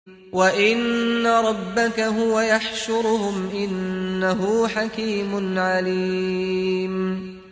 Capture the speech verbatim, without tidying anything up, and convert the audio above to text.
وَإِنَّ رَبَّكَ هُوَ يَحْشُرُهُمْ ۚ إِنَّهُ حَكِيمٌ عَلِيمٌ